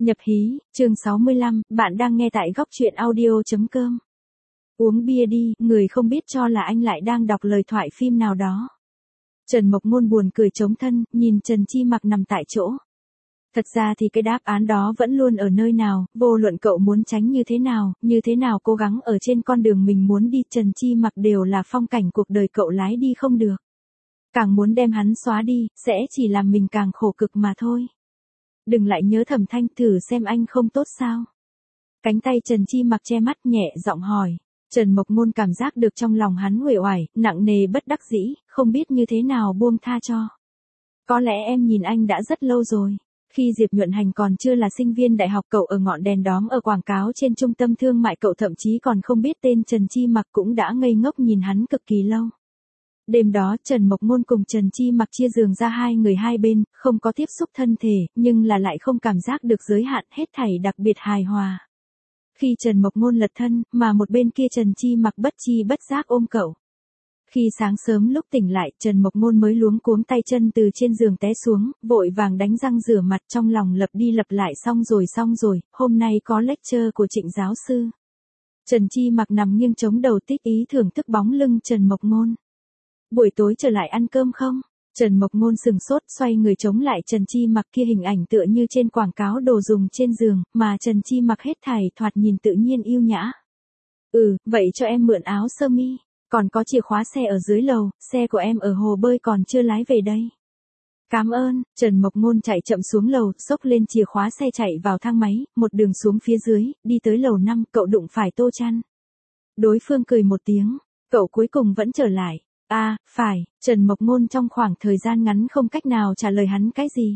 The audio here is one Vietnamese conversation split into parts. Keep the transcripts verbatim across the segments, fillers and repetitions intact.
Nhập hí, chương sáu mươi lăm, bạn đang nghe tại góc truyện audio chấm com. Uống bia đi, người không biết cho là anh lại đang đọc lời thoại phim nào đó. Trần Mộc Môn buồn cười chống thân, nhìn Trần Chi Mặc nằm tại chỗ. Thật ra thì cái đáp án đó vẫn luôn ở nơi nào, vô luận cậu muốn tránh như thế nào, như thế nào cố gắng ở trên con đường mình muốn đi, Trần Chi Mặc đều là phong cảnh cuộc đời cậu lái đi không được. Càng muốn đem hắn xóa đi, sẽ chỉ làm mình càng khổ cực mà thôi. Đừng lại nhớ Thẩm Thanh, thử xem anh không tốt sao. Cánh tay Trần Chi Mặc che mắt nhẹ giọng hỏi. Trần Mộc Môn cảm giác được trong lòng hắn uể oải, nặng nề bất đắc dĩ, không biết như thế nào buông tha cho. Có lẽ em nhìn anh đã rất lâu rồi. Khi Diệp Nhuận Hành còn chưa là sinh viên đại học, cậu ở ngọn đèn đóm ở quảng cáo trên trung tâm thương mại, cậu thậm chí còn không biết tên Trần Chi Mặc cũng đã ngây ngốc nhìn hắn cực kỳ lâu. Đêm đó Trần Mộc Môn cùng Trần Chi Mặc chia giường ra, hai người hai bên, không có tiếp xúc thân thể, nhưng là lại không cảm giác được giới hạn, hết thảy đặc biệt hài hòa. Khi Trần Mộc Môn lật thân, mà một bên kia Trần Chi Mặc bất chi bất giác ôm cậu. Khi sáng sớm lúc tỉnh lại, Trần Mộc Môn mới luống cuống tay chân từ trên giường té xuống, vội vàng đánh răng rửa mặt, trong lòng lặp đi lặp lại xong rồi xong rồi, hôm nay có lecture của Trịnh giáo sư. Trần Chi Mặc nằm nghiêng chống đầu tích ý thưởng thức bóng lưng Trần Mộc Môn. Buổi tối trở lại ăn cơm không? Trần Mộc Môn sừng sốt, xoay người chống lại Trần Chi Mặc, kia hình ảnh tựa như trên quảng cáo đồ dùng trên giường, mà Trần Chi Mặc hết thảy thoạt nhìn tự nhiên yêu nhã. Ừ, vậy cho em mượn áo sơ mi, còn có chìa khóa xe ở dưới lầu, xe của em ở hồ bơi còn chưa lái về đây. Cảm ơn. Trần Mộc Môn chạy chậm xuống lầu, xốc lên chìa khóa xe chạy vào thang máy, một đường xuống phía dưới, đi tới lầu năm, cậu đụng phải Tô Chăn. Đối phương cười một tiếng, cậu cuối cùng vẫn trở lại. À, phải, Trần Mộc Môn trong khoảng thời gian ngắn không cách nào trả lời hắn cái gì.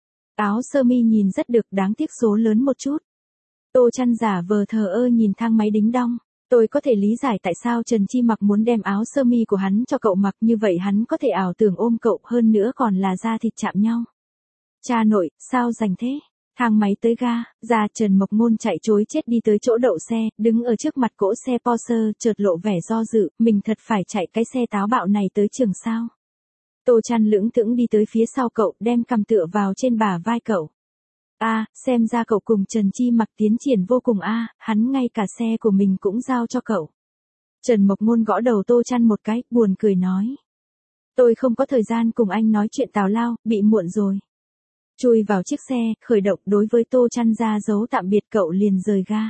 Áo sơ mi nhìn rất được, đáng tiếc số lớn một chút. Tô Chăn giả vờ thờ ơ nhìn thang máy đính đong. Tôi có thể lý giải tại sao Trần Chi Mặc muốn đem áo sơ mi của hắn cho cậu mặc, như vậy hắn có thể ảo tưởng ôm cậu, hơn nữa còn là da thịt chạm nhau. Cha nội, sao rảnh thế? Thang máy tới ga, ra Trần Mộc Môn chạy trối chết đi tới chỗ đậu xe, đứng ở trước mặt cỗ xe Porsche, chợt lộ vẻ do dự, mình thật phải chạy cái xe táo bạo này tới trường sao? Tô Chăn lững thững đi tới phía sau cậu, đem cằm tựa vào trên bả vai cậu. A, à, xem ra cậu cùng Trần Chi Mặc tiến triển vô cùng a, à, hắn ngay cả xe của mình cũng giao cho cậu. Trần Mộc Môn gõ đầu Tô Chăn một cái, buồn cười nói. Tôi không có thời gian cùng anh nói chuyện tào lao, bị muộn rồi. Chui vào chiếc xe, khởi động, đối với Tô Chăn ra dấu tạm biệt cậu liền rời ga.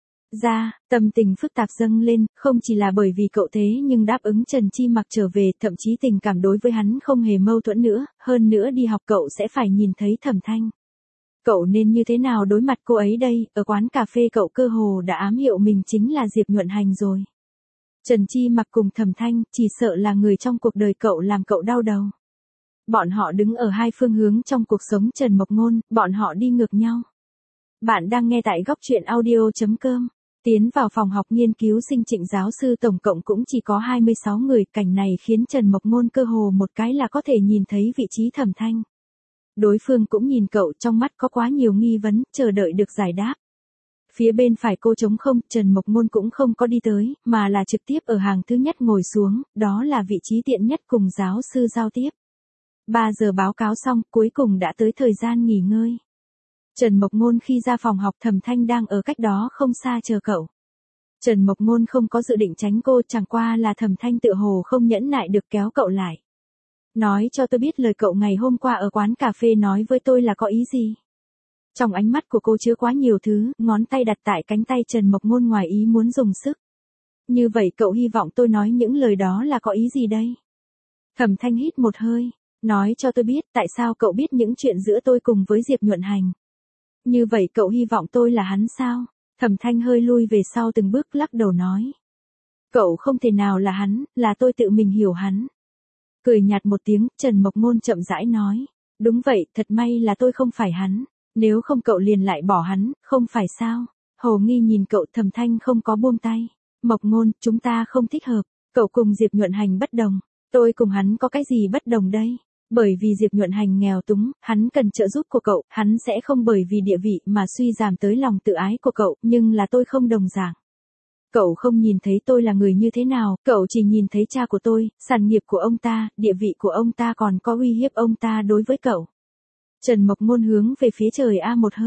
Ra, tâm tình phức tạp dâng lên, không chỉ là bởi vì cậu thế nhưng đáp ứng Trần Chi Mặc trở về, thậm chí tình cảm đối với hắn không hề mâu thuẫn nữa, hơn nữa đi học cậu sẽ phải nhìn thấy Thẩm Thanh. Cậu nên như thế nào đối mặt cô ấy đây, ở quán cà phê cậu cơ hồ đã ám hiệu mình chính là Diệp Nhuận Hành rồi. Trần Chi Mặc cùng Thẩm Thanh, chỉ sợ là người trong cuộc đời cậu làm cậu đau đầu. Bọn họ đứng ở hai phương hướng trong cuộc sống Trần Mộc Môn, bọn họ đi ngược nhau. Bạn đang nghe tại góc truyện audio chấm com. Tiến vào phòng học nghiên cứu sinh Trịnh giáo sư tổng cộng cũng chỉ có hai mươi sáu người, cảnh này khiến Trần Mộc Môn cơ hồ một cái là có thể nhìn thấy vị trí Thẩm Thanh. Đối phương cũng nhìn cậu, trong mắt có quá nhiều nghi vấn, chờ đợi được giải đáp. Phía bên phải cô trống không, Trần Mộc Môn cũng không có đi tới, mà là trực tiếp ở hàng thứ nhất ngồi xuống, đó là vị trí tiện nhất cùng giáo sư giao tiếp. ba giờ báo cáo xong, cuối cùng đã tới thời gian nghỉ ngơi. Trần Mộc Môn khi ra phòng học, Thẩm Thanh đang ở cách đó không xa chờ cậu. Trần Mộc Môn không có dự định tránh cô, chẳng qua là Thẩm Thanh tựa hồ không nhẫn nại được kéo cậu lại. Nói cho tôi biết lời cậu ngày hôm qua ở quán cà phê nói với tôi là có ý gì. Trong ánh mắt của cô chứa quá nhiều thứ, ngón tay đặt tại cánh tay Trần Mộc Môn ngoài ý muốn dùng sức. Như vậy cậu hy vọng tôi nói những lời đó là có ý gì đây? Thẩm Thanh hít một hơi, nói cho tôi biết tại sao cậu biết những chuyện giữa tôi cùng với Diệp Nhuận Hành. Như vậy cậu hy vọng tôi là hắn sao? Thẩm Thanh hơi lui về sau từng bước, lắc đầu nói. Cậu không thể nào là hắn, là tôi tự mình hiểu hắn. Cười nhạt một tiếng, Trần Mộc Môn chậm rãi nói. Đúng vậy, thật may là tôi không phải hắn. Nếu không cậu liền lại bỏ hắn, không phải sao? Hồ nghi nhìn cậu, Thẩm Thanh không có buông tay. Mộc Môn, chúng ta không thích hợp. Cậu cùng Diệp Nhuận Hành bất đồng. Tôi cùng hắn có cái gì bất đồng đây? Bởi vì Diệp Nhuận Hành nghèo túng, hắn cần trợ giúp của cậu, hắn sẽ không bởi vì địa vị mà suy giảm tới lòng tự ái của cậu, nhưng là tôi không đồng dạng. Cậu không nhìn thấy tôi là người như thế nào, cậu chỉ nhìn thấy cha của tôi, sản nghiệp của ông ta, địa vị của ông ta, còn có uy hiếp ông ta đối với cậu. Trần Mộc Môn hướng về phía trời a một hơi.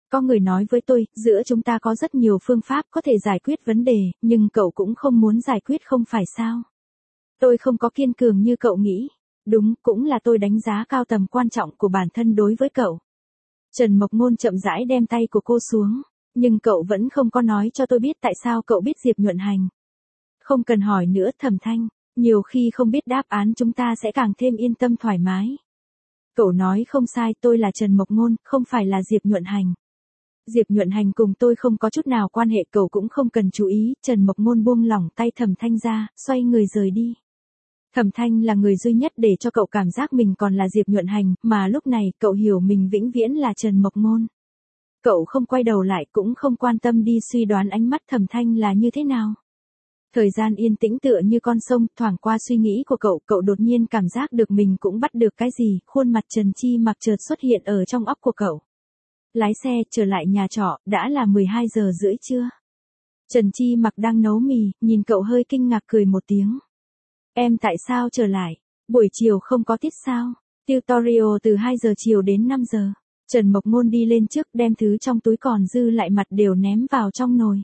Có người nói với tôi, giữa chúng ta có rất nhiều phương pháp có thể giải quyết vấn đề, nhưng cậu cũng không muốn giải quyết không phải sao? Tôi không có kiên cường như cậu nghĩ. Đúng, cũng là tôi đánh giá cao tầm quan trọng của bản thân đối với cậu. Trần Mộc Ngôn chậm rãi đem tay của cô xuống. Nhưng cậu vẫn không có nói cho tôi biết tại sao cậu biết Diệp Nhuận Hành. Không cần hỏi nữa Thẩm Thanh, nhiều khi không biết đáp án chúng ta sẽ càng thêm yên tâm thoải mái. Cậu nói không sai, tôi là Trần Mộc Ngôn, không phải là Diệp Nhuận Hành. Diệp Nhuận Hành cùng tôi không có chút nào quan hệ, cậu cũng không cần chú ý. Trần Mộc Ngôn buông lỏng tay Thẩm Thanh ra, xoay người rời đi. Thẩm Thanh là người duy nhất để cho cậu cảm giác mình còn là Diệp Nhuận Hành, mà lúc này cậu hiểu mình vĩnh viễn là Trần Mộc Ngôn. Cậu không quay đầu lại, cũng không quan tâm đi suy đoán ánh mắt Thẩm Thanh là như thế nào. Thời gian yên tĩnh tựa như con sông, thoảng qua suy nghĩ của cậu, cậu đột nhiên cảm giác được mình cũng bắt được cái gì, khuôn mặt Trần Chi Mặc chợt xuất hiện ở trong óc của cậu. Lái xe, trở lại nhà trọ, đã là mười hai giờ rưỡi trưa. Trần Chi Mặc đang nấu mì, nhìn cậu hơi kinh ngạc cười một tiếng. Em tại sao trở lại? Buổi chiều không có tiết sao? Tutorial từ hai giờ chiều đến năm giờ. Trần Mộc Ngôn đi lên trước đem thứ trong túi còn dư lại mặt đều ném vào trong nồi.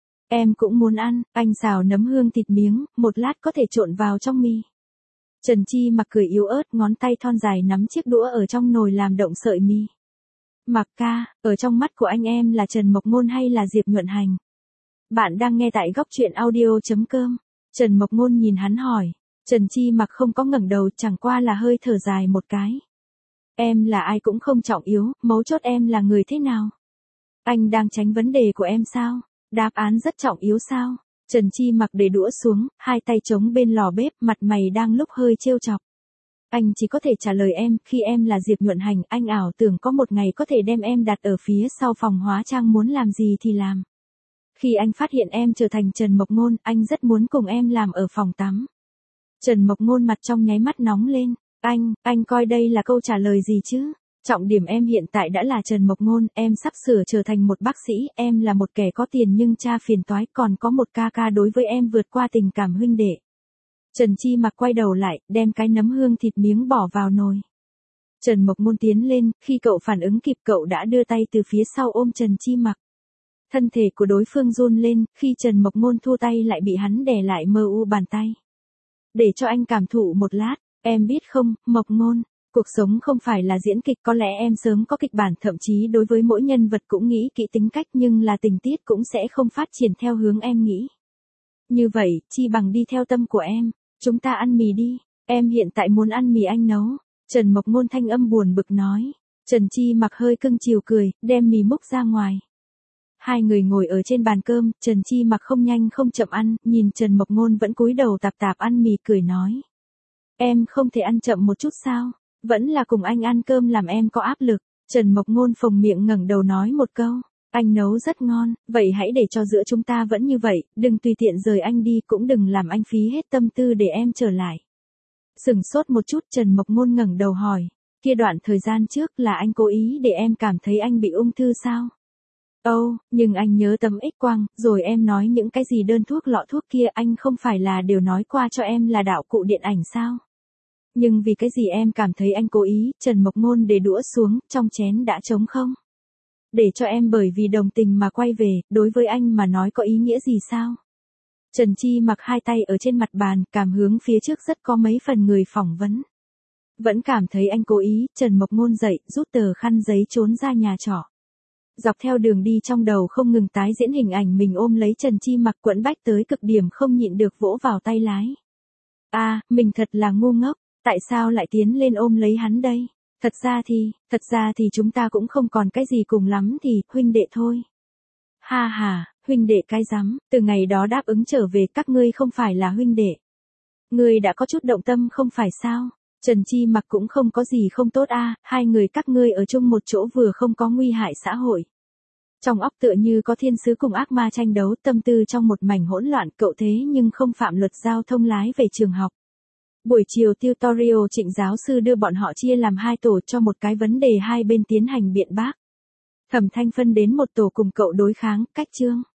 Em cũng muốn ăn, anh xào nấm hương thịt miếng, một lát có thể trộn vào trong mì. Trần Chi Mặc cười yếu ớt, ngón tay thon dài nắm chiếc đũa ở trong nồi làm động sợi mì. Mặc ca, ở trong mắt của anh em là Trần Mộc Ngôn hay là Diệp Nhuận Hành? Bạn đang nghe tại góc truyện audio chấm com. Trần Mộc Ngôn nhìn hắn hỏi. Trần Chi Mặc không có ngẩng đầu, chẳng qua là hơi thở dài một cái. Em là ai cũng không trọng yếu, mấu chốt em là người thế nào? Anh đang tránh vấn đề của em sao? Đáp án rất trọng yếu sao? Trần Chi Mặc để đũa xuống, hai tay chống bên lò bếp, mặt mày đang lúc hơi trêu chọc. Anh chỉ có thể trả lời em, khi em là Diệp Nhuận Hành, anh ảo tưởng có một ngày có thể đem em đặt ở phía sau phòng hóa trang, muốn làm gì thì làm. Khi anh phát hiện em trở thành Trần Mộc Ngôn, anh rất muốn cùng em làm ở phòng tắm. Trần Mộc Ngôn mặt trong nháy mắt nóng lên. Anh, anh coi đây là câu trả lời gì chứ? Trọng điểm em hiện tại đã là Trần Mộc Ngôn, em sắp sửa trở thành một bác sĩ, em là một kẻ có tiền nhưng cha phiền toái, còn có một ca ca đối với em vượt qua tình cảm huynh đệ. Trần Chi Mặc quay đầu lại, đem cái nấm hương thịt miếng bỏ vào nồi. Trần Mộc Ngôn tiến lên, khi cậu phản ứng kịp cậu đã đưa tay từ phía sau ôm Trần Chi Mặc. Thân thể của đối phương run lên, khi Trần Mộc Ngôn thua tay lại bị hắn đè lại mờ u bàn tay. Để cho anh cảm thụ một lát, em biết không, Mộc Ngôn, cuộc sống không phải là diễn kịch, có lẽ em sớm có kịch bản, thậm chí đối với mỗi nhân vật cũng nghĩ kỹ tính cách, nhưng là tình tiết cũng sẽ không phát triển theo hướng em nghĩ. Như vậy, chi bằng đi theo tâm của em, chúng ta ăn mì đi, em hiện tại muốn ăn mì anh nấu. Trần Mộc Ngôn thanh âm buồn bực nói. Trần Chi Mặc hơi cưng chiều cười, đem mì múc ra ngoài. Hai người ngồi ở trên bàn cơm, Trần Chi Mặc không nhanh không chậm ăn, nhìn Trần Mộc Ngôn vẫn cúi đầu tạp tạp ăn mì cười nói. Em không thể ăn chậm một chút sao? Vẫn là cùng anh ăn cơm làm em có áp lực. Trần Mộc Ngôn phồng miệng ngẩng đầu nói một câu. Anh nấu rất ngon, vậy hãy để cho giữa chúng ta vẫn như vậy, đừng tùy tiện rời anh đi, cũng đừng làm anh phí hết tâm tư để em trở lại. Sừng sốt một chút, Trần Mộc Ngôn ngẩng đầu hỏi. Kia đoạn thời gian trước là anh cố ý để em cảm thấy anh bị ung thư sao? Ồ, oh, nhưng anh nhớ tấm X-quang, rồi em nói những cái gì đơn thuốc lọ thuốc kia, anh không phải là đều nói qua cho em là đạo cụ điện ảnh sao? Nhưng vì cái gì em cảm thấy anh cố ý? Trần Mộc Ngôn để đũa xuống, trong chén đã trống không? Để cho em bởi vì đồng tình mà quay về, đối với anh mà nói có ý nghĩa gì sao? Trần Chi Mặc hai tay ở trên mặt bàn, cảm hướng phía trước rất có mấy phần người phỏng vấn. Vẫn cảm thấy anh cố ý, Trần Mộc Ngôn dậy, rút tờ khăn giấy trốn ra nhà trọ. Dọc theo đường đi trong đầu không ngừng tái diễn hình ảnh mình ôm lấy Trần Chi Mặc, quẫn bách tới cực điểm, không nhịn được vỗ vào tay lái. A, à, mình thật là ngu ngốc, tại sao lại tiến lên ôm lấy hắn đây? Thật ra thì, thật ra thì chúng ta cũng không còn cái gì cùng lắm thì, huynh đệ thôi. Ha ha, huynh đệ cái rắm, từ ngày đó đáp ứng trở về các ngươi không phải là huynh đệ. Ngươi đã có chút động tâm không phải sao? Trần Chi Mặc cũng không có gì không tốt a, à, hai người các ngươi ở chung một chỗ vừa không có nguy hại xã hội. Trong óc tựa như có thiên sứ cùng ác ma tranh đấu, tâm tư trong một mảnh hỗn loạn, cậu thế nhưng không phạm luật giao thông lái về trường học. Buổi chiều tutorial Trịnh giáo sư đưa bọn họ chia làm hai tổ cho một cái vấn đề hai bên tiến hành biện bác. Thẩm Thanh phân đến một tổ cùng cậu đối kháng, cách chương.